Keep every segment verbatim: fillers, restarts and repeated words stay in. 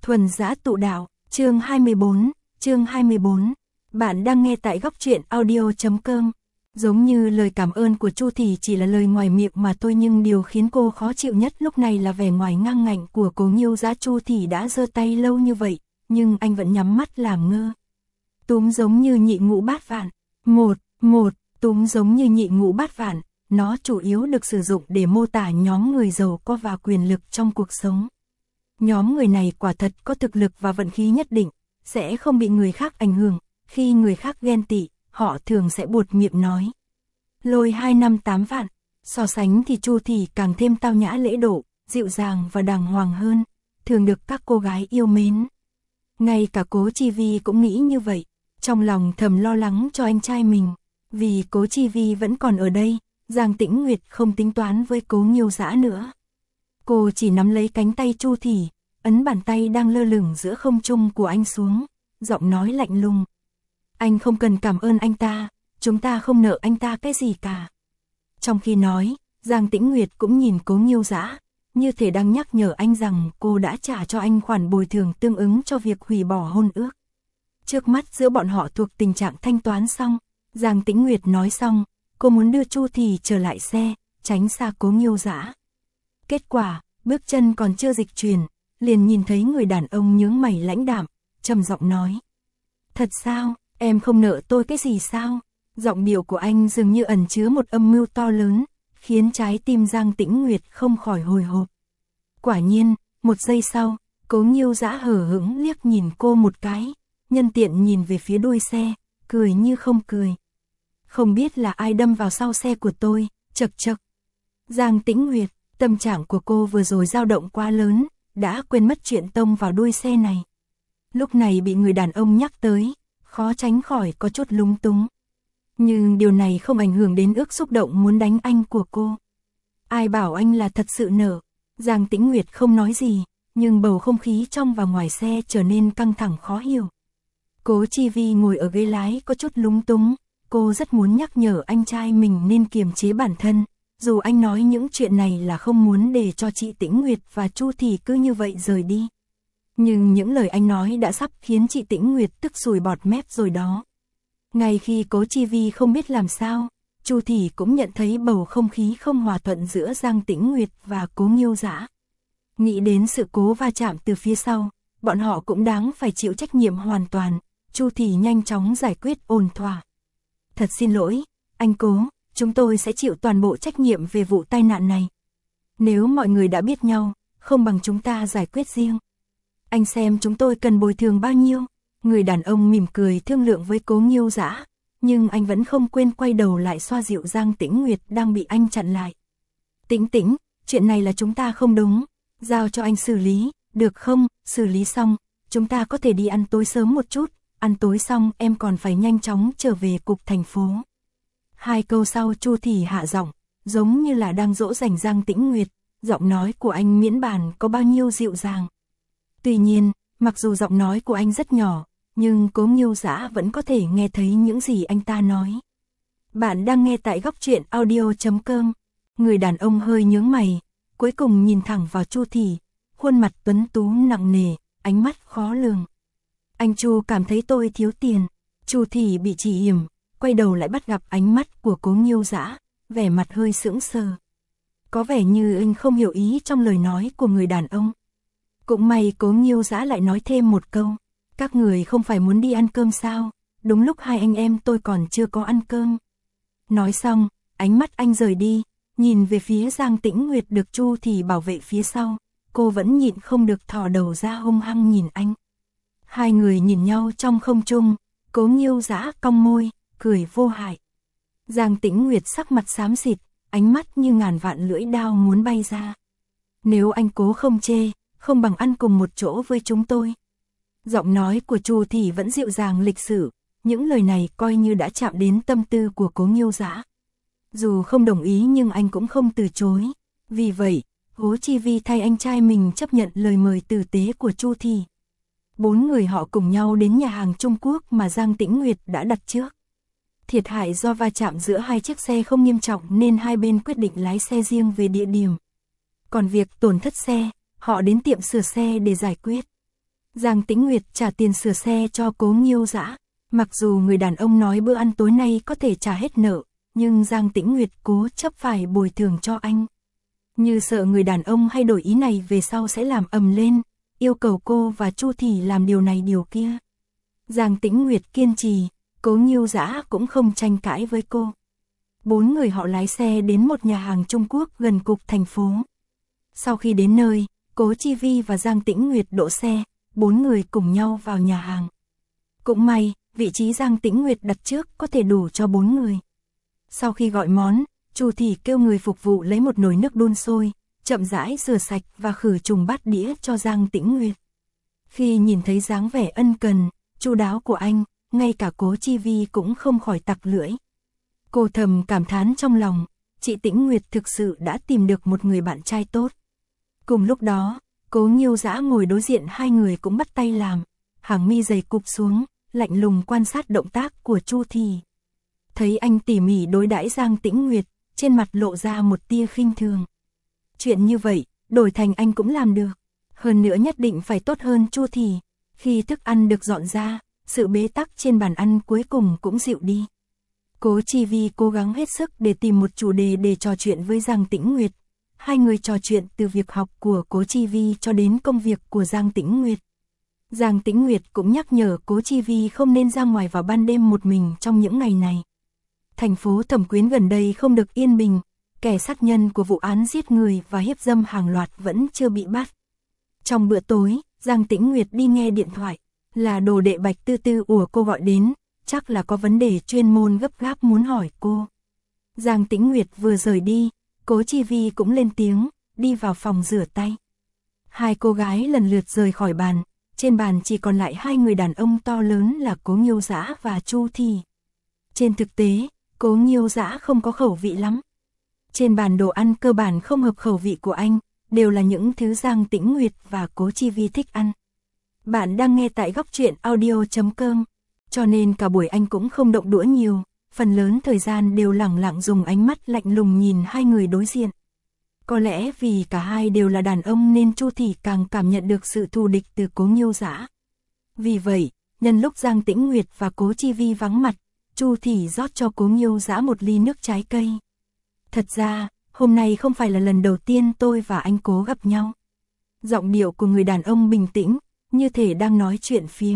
Thuần Dã Tụ Đạo, chương hai mươi bốn, chương hai mươi bốn. Bạn đang nghe tại góc truyện audio chấm com. Giống như lời cảm ơn của Chu Thị chỉ là lời ngoài miệng mà thôi, nhưng điều khiến cô khó chịu nhất lúc này là vẻ ngoài ngang ngạnh của Cố Nghiêu Dã. Chu Thị đã giơ tay lâu như vậy, nhưng anh vẫn nhắm mắt làm ngơ. Túm giống như nhị ngũ bát vạn. Một, một, túm giống như nhị ngũ bát vạn. Nó chủ yếu được sử dụng để mô tả nhóm người giàu có và quyền lực trong cuộc sống. Nhóm người này quả thật có thực lực và vận khí nhất định, sẽ không bị người khác ảnh hưởng. Khi người khác ghen tị, họ thường sẽ buột miệng nói: lôi hai năm tám vạn. So sánh thì Chu Thị càng thêm tao nhã lễ độ, dịu dàng và đàng hoàng hơn, thường được các cô gái yêu mến. Ngay cả Cố Chi Vi cũng nghĩ như vậy, trong lòng thầm lo lắng cho anh trai mình. Vì Cố Chi Vi vẫn còn ở đây, Giang Tĩnh Nguyệt không tính toán với Cố Nghiêu Dã nữa. Cô chỉ nắm lấy cánh tay Chu Thị, ấn bàn tay đang lơ lửng giữa không trung của anh xuống, giọng nói lạnh lùng: anh không cần cảm ơn anh ta, chúng ta không nợ anh ta cái gì cả. Trong khi nói, Giang Tĩnh Nguyệt cũng nhìn Cố Nghiêu Dã, như thể đang nhắc nhở anh rằng cô đã trả cho anh khoản bồi thường tương ứng cho việc hủy bỏ hôn ước. Trước mắt giữa bọn họ thuộc tình trạng thanh toán xong. Giang Tĩnh Nguyệt nói xong, cô muốn đưa Chu Thị trở lại xe, tránh xa Cố Nghiêu Dã. Kết quả, bước chân còn chưa dịch chuyển, liền nhìn thấy người đàn ông nhướng mày lãnh đạm, trầm giọng nói: thật sao, em không nợ tôi cái gì sao? Giọng điệu của anh dường như ẩn chứa một âm mưu to lớn, khiến trái tim Giang Tĩnh Nguyệt không khỏi hồi hộp. Quả nhiên, một giây sau, Cố Nghiêu Dã hờ hững liếc nhìn cô một cái, nhân tiện nhìn về phía đuôi xe, cười như không cười. Không biết là ai đâm vào sau xe của tôi, chật chật. Giang Tĩnh Nguyệt, tâm trạng của cô vừa rồi dao động quá lớn, đã quên mất chuyện tông vào đuôi xe này. Lúc này bị người đàn ông nhắc tới, khó tránh khỏi có chút lúng túng. Nhưng điều này không ảnh hưởng đến ước xúc động muốn đánh anh của cô. Ai bảo anh là thật sự nợ? Giang Tĩnh Nguyệt không nói gì, nhưng bầu không khí trong và ngoài xe trở nên căng thẳng khó hiểu. Cố Chi Vi ngồi ở ghế lái có chút lúng túng, cô rất muốn nhắc nhở anh trai mình nên kiềm chế bản thân, dù anh nói những chuyện này là không muốn để cho chị Tĩnh Nguyệt và Chu Thị cứ như vậy rời đi. Nhưng những lời anh nói đã sắp khiến chị Tĩnh Nguyệt tức sùi bọt mép rồi đó. Ngay khi Cố Chi Vi không biết làm sao, Chu Thị cũng nhận thấy bầu không khí không hòa thuận giữa Giang Tĩnh Nguyệt và Cố Nghiêu Dã. Nghĩ đến sự cố va chạm từ phía sau, bọn họ cũng đáng phải chịu trách nhiệm hoàn toàn. Chu Thị nhanh chóng giải quyết ổn thỏa. Thật xin lỗi, anh Cố, chúng tôi sẽ chịu toàn bộ trách nhiệm về vụ tai nạn này. Nếu mọi người đã biết nhau, không bằng chúng ta giải quyết riêng. Anh xem chúng tôi cần bồi thường bao nhiêu? Người đàn ông mỉm cười thương lượng với Cố Nghiêu Dã, nhưng anh vẫn không quên quay đầu lại xoa dịu Giang Tĩnh Nguyệt đang bị anh chặn lại. Tĩnh Tĩnh, chuyện này là chúng ta không đúng, giao cho anh xử lý, được không? Xử lý xong, chúng ta có thể đi ăn tối sớm một chút, ăn tối xong em còn phải nhanh chóng trở về cục thành phố. Hai câu sau Chu Thị hạ giọng, giống như là đang dỗ dành Giang Tĩnh Nguyệt, giọng nói của anh miễn bàn có bao nhiêu dịu dàng. Tuy nhiên, mặc dù giọng nói của anh rất nhỏ, nhưng Cố Nghiêu Dã vẫn có thể nghe thấy những gì anh ta nói. Bạn đang nghe tại góc truyện audio chấm com. Người đàn ông hơi nhướng mày, cuối cùng nhìn thẳng vào Chu Thị, khuôn mặt tuấn tú nặng nề, ánh mắt khó lường. Anh Chu cảm thấy tôi thiếu tiền. Chu Thị bị chỉ yểm, quay đầu lại bắt gặp ánh mắt của Cố Nghiêu Dã, vẻ mặt hơi sững sờ. Có vẻ như anh không hiểu ý trong lời nói của người đàn ông. Cũng may Cố Nghiêu Dã lại nói thêm một câu: các người không phải muốn đi ăn cơm sao? Đúng lúc hai anh em tôi còn chưa có ăn cơm. Nói xong, ánh mắt anh rời đi, nhìn về phía Giang Tĩnh Nguyệt được Chu Thị bảo vệ phía sau, cô vẫn nhịn không được thò đầu ra hung hăng nhìn anh. Hai người nhìn nhau trong không trung, Cố Nghiêu Dã cong môi, cười vô hại. Giang Tĩnh Nguyệt sắc mặt xám xịt, ánh mắt như ngàn vạn lưỡi dao muốn bay ra. Nếu anh Cố không chê, không bằng ăn cùng một chỗ với chúng tôi. Giọng nói của Chu Thị vẫn dịu dàng lịch sự, những lời này coi như đã chạm đến tâm tư của Cố Nghiêu Dã. Dù không đồng ý nhưng anh cũng không từ chối. Vì vậy, Cố Chi Vi thay anh trai mình chấp nhận lời mời tử tế của Chu Thị. Bốn người họ cùng nhau đến nhà hàng Trung Quốc mà Giang Tĩnh Nguyệt đã đặt trước. Thiệt hại do va chạm giữa hai chiếc xe không nghiêm trọng nên hai bên quyết định lái xe riêng về địa điểm. Còn việc tổn thất xe, họ đến tiệm sửa xe để giải quyết. Giang Tĩnh Nguyệt trả tiền sửa xe cho Cố Nghiêu Dã. Mặc dù người đàn ông nói bữa ăn tối nay có thể trả hết nợ, nhưng Giang Tĩnh Nguyệt cố chấp phải bồi thường cho anh. Như sợ người đàn ông hay đổi ý này về sau sẽ làm ầm lên, yêu cầu cô và Chu Thị làm điều này điều kia. Giang Tĩnh Nguyệt kiên trì, Cố Nghiêu Dã cũng không tranh cãi với cô. Bốn người họ lái xe đến một nhà hàng Trung Quốc gần cục thành phố. Sau khi đến nơi, Cố Chi Vi và Giang Tĩnh Nguyệt đỗ xe, bốn người cùng nhau vào nhà hàng. Cũng may, vị trí Giang Tĩnh Nguyệt đặt trước có thể đủ cho bốn người. Sau khi gọi món, Chu Thị kêu người phục vụ lấy một nồi nước đun sôi, chậm rãi rửa sạch và khử trùng bát đĩa cho Giang Tĩnh Nguyệt. Khi nhìn thấy dáng vẻ ân cần, chu đáo của anh, ngay cả Cố Chi Vi cũng không khỏi tặc lưỡi. Cô thầm cảm thán trong lòng, chị Tĩnh Nguyệt thực sự đã tìm được một người bạn trai tốt. Cùng lúc đó, Cố Nghiêu Dã ngồi đối diện hai người cũng bắt tay làm, hàng mi dày cụp xuống, lạnh lùng quan sát động tác của Chu Thị. Thấy anh tỉ mỉ đối đãi Giang Tĩnh Nguyệt, trên mặt lộ ra một tia khinh thường. Chuyện như vậy, đổi thành anh cũng làm được. Hơn nữa nhất định phải tốt hơn Chu Thị. Khi thức ăn được dọn ra, sự bế tắc trên bàn ăn cuối cùng cũng dịu đi. Cố Chi Vi cố gắng hết sức để tìm một chủ đề để trò chuyện với Giang Tĩnh Nguyệt. Hai người trò chuyện từ việc học của Cố Chi Vi cho đến công việc của Giang Tĩnh Nguyệt. Giang Tĩnh Nguyệt cũng nhắc nhở Cố Chi Vi không nên ra ngoài vào ban đêm một mình trong những ngày này. Thành phố Thẩm Quyến gần đây không được yên bình, kẻ sát nhân của vụ án giết người và hiếp dâm hàng loạt vẫn chưa bị bắt. Trong bữa tối, Giang Tĩnh Nguyệt đi nghe điện thoại, là đồ đệ Bạch Tư Tư của cô gọi đến, chắc là có vấn đề chuyên môn gấp gáp muốn hỏi cô. Giang Tĩnh Nguyệt vừa rời đi, Cố Chi Vi cũng lên tiếng, đi vào phòng rửa tay. Hai cô gái lần lượt rời khỏi bàn, trên bàn chỉ còn lại hai người đàn ông to lớn là Cố Nghiêu Dã và Chu Thị. Trên thực tế, Cố Nghiêu Dã không có khẩu vị lắm. Trên bàn đồ ăn cơ bản không hợp khẩu vị của anh, đều là những thứ Giang Tĩnh Nguyệt và Cố Chi Vi thích ăn. Bạn đang nghe tại góc truyện audio chấm com, cho nên cả buổi anh cũng không động đũa nhiều, phần lớn thời gian đều lẳng lặng dùng ánh mắt lạnh lùng nhìn hai người đối diện. Có lẽ vì cả hai đều là đàn ông nên Chu Thị càng cảm nhận được sự thù địch từ Cố Nghiêu Dã. Vì vậy, nhân lúc Giang Tĩnh Nguyệt và Cố Chi Vi vắng mặt, Chu Thị rót cho Cố Nghiêu Dã một ly nước trái cây. Thật ra, hôm nay không phải là lần đầu tiên tôi và anh Cố gặp nhau. Giọng điệu của người đàn ông bình tĩnh, như thể đang nói chuyện phiếm.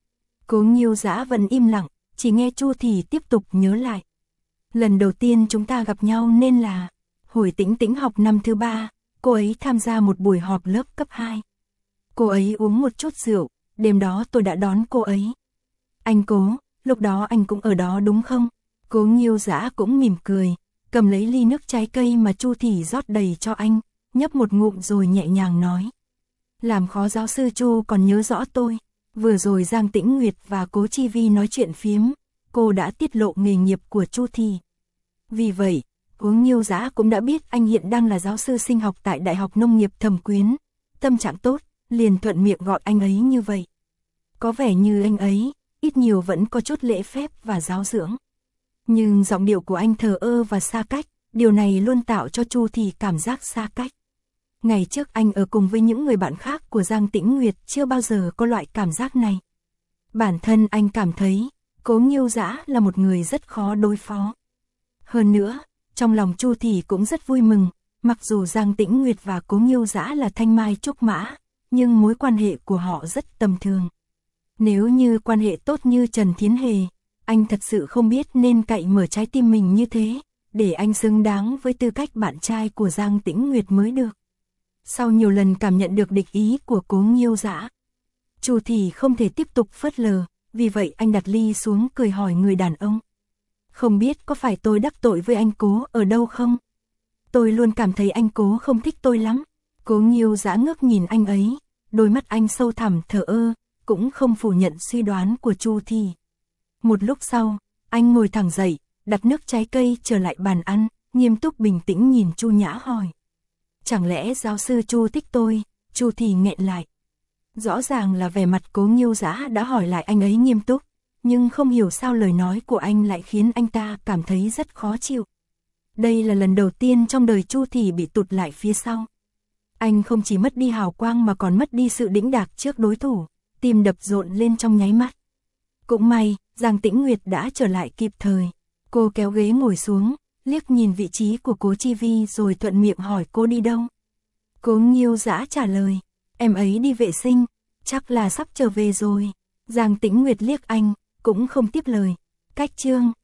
Cố Nghiêu Dã vẫn im lặng, chỉ nghe Chu Thị tiếp tục nhớ lại. Lần đầu tiên chúng ta gặp nhau nên là hồi Tĩnh Tĩnh học năm thứ ba, cô ấy tham gia một buổi họp lớp cấp hai. Cô ấy uống một chút rượu, đêm đó tôi đã đón cô ấy. Anh Cố, lúc đó anh cũng ở đó đúng không? Cố Nghiêu Dã cũng mỉm cười, cầm lấy ly nước trái cây mà Chu Thị rót đầy cho anh, nhấp một ngụm rồi nhẹ nhàng nói. Làm khó giáo sư Chu còn nhớ rõ tôi. Vừa rồi Giang Tĩnh Nguyệt và Cố Chi Vi nói chuyện phiếm, cô đã tiết lộ nghề nghiệp của Chu Thị. Vì vậy, Cố Nghiêu Dã cũng đã biết anh hiện đang là giáo sư sinh học tại Đại học Nông nghiệp Thẩm Quyến. Tâm trạng tốt, liền thuận miệng gọi anh ấy như vậy. Có vẻ như anh ấy, ít nhiều vẫn có chút lễ phép và giáo dưỡng. Nhưng giọng điệu của anh thờ ơ và xa cách, điều này luôn tạo cho Chu Thị cảm giác xa cách. Ngày trước anh ở cùng với những người bạn khác của Giang Tĩnh Nguyệt chưa bao giờ có loại cảm giác này. Bản thân anh cảm thấy, Cố Nghiêu Dã là một người rất khó đối phó. Hơn nữa, trong lòng Chu Thị cũng rất vui mừng, mặc dù Giang Tĩnh Nguyệt và Cố Nghiêu Dã là thanh mai trúc mã, nhưng mối quan hệ của họ rất tầm thường. Nếu như quan hệ tốt như Trần Thiến Hề, anh thật sự không biết nên cậy mở trái tim mình như thế, để anh xứng đáng với tư cách bạn trai của Giang Tĩnh Nguyệt mới được. Sau nhiều lần cảm nhận được địch ý của Cố Nghiêu Dã, Chu Thị không thể tiếp tục phớt lờ, vì vậy anh đặt ly xuống cười hỏi người đàn ông. Không biết có phải tôi đắc tội với anh Cố ở đâu không? Tôi luôn cảm thấy anh Cố không thích tôi lắm. Cố Nghiêu Dã ngước nhìn anh ấy, đôi mắt anh sâu thẳm thờ ơ, cũng không phủ nhận suy đoán của Chu Thị. Một lúc sau, anh ngồi thẳng dậy, đặt nước trái cây trở lại bàn ăn, nghiêm túc bình tĩnh nhìn Chu Nhã hỏi. Chẳng lẽ giáo sư Chu thích tôi? Chu Thị nghẹn lại. Rõ ràng là vẻ mặt Cố Nghiêu Dã đã hỏi lại anh ấy nghiêm túc, nhưng không hiểu sao lời nói của anh lại khiến anh ta cảm thấy rất khó chịu. Đây là lần đầu tiên trong đời Chu Thị bị tụt lại phía sau. Anh không chỉ mất đi hào quang mà còn mất đi sự đĩnh đạc trước đối thủ. tim đập rộn lên trong nháy mắt. Cũng may, Giang Tĩnh Nguyệt đã trở lại kịp thời. Cô kéo ghế ngồi xuống, liếc nhìn vị trí của Cố Chi Vi rồi thuận miệng hỏi cô đi đâu. Cố Nghiêu Dã trả lời, em ấy đi vệ sinh, chắc là sắp trở về rồi. Giang Tĩnh Nguyệt liếc anh, cũng không tiếp lời. Cách chương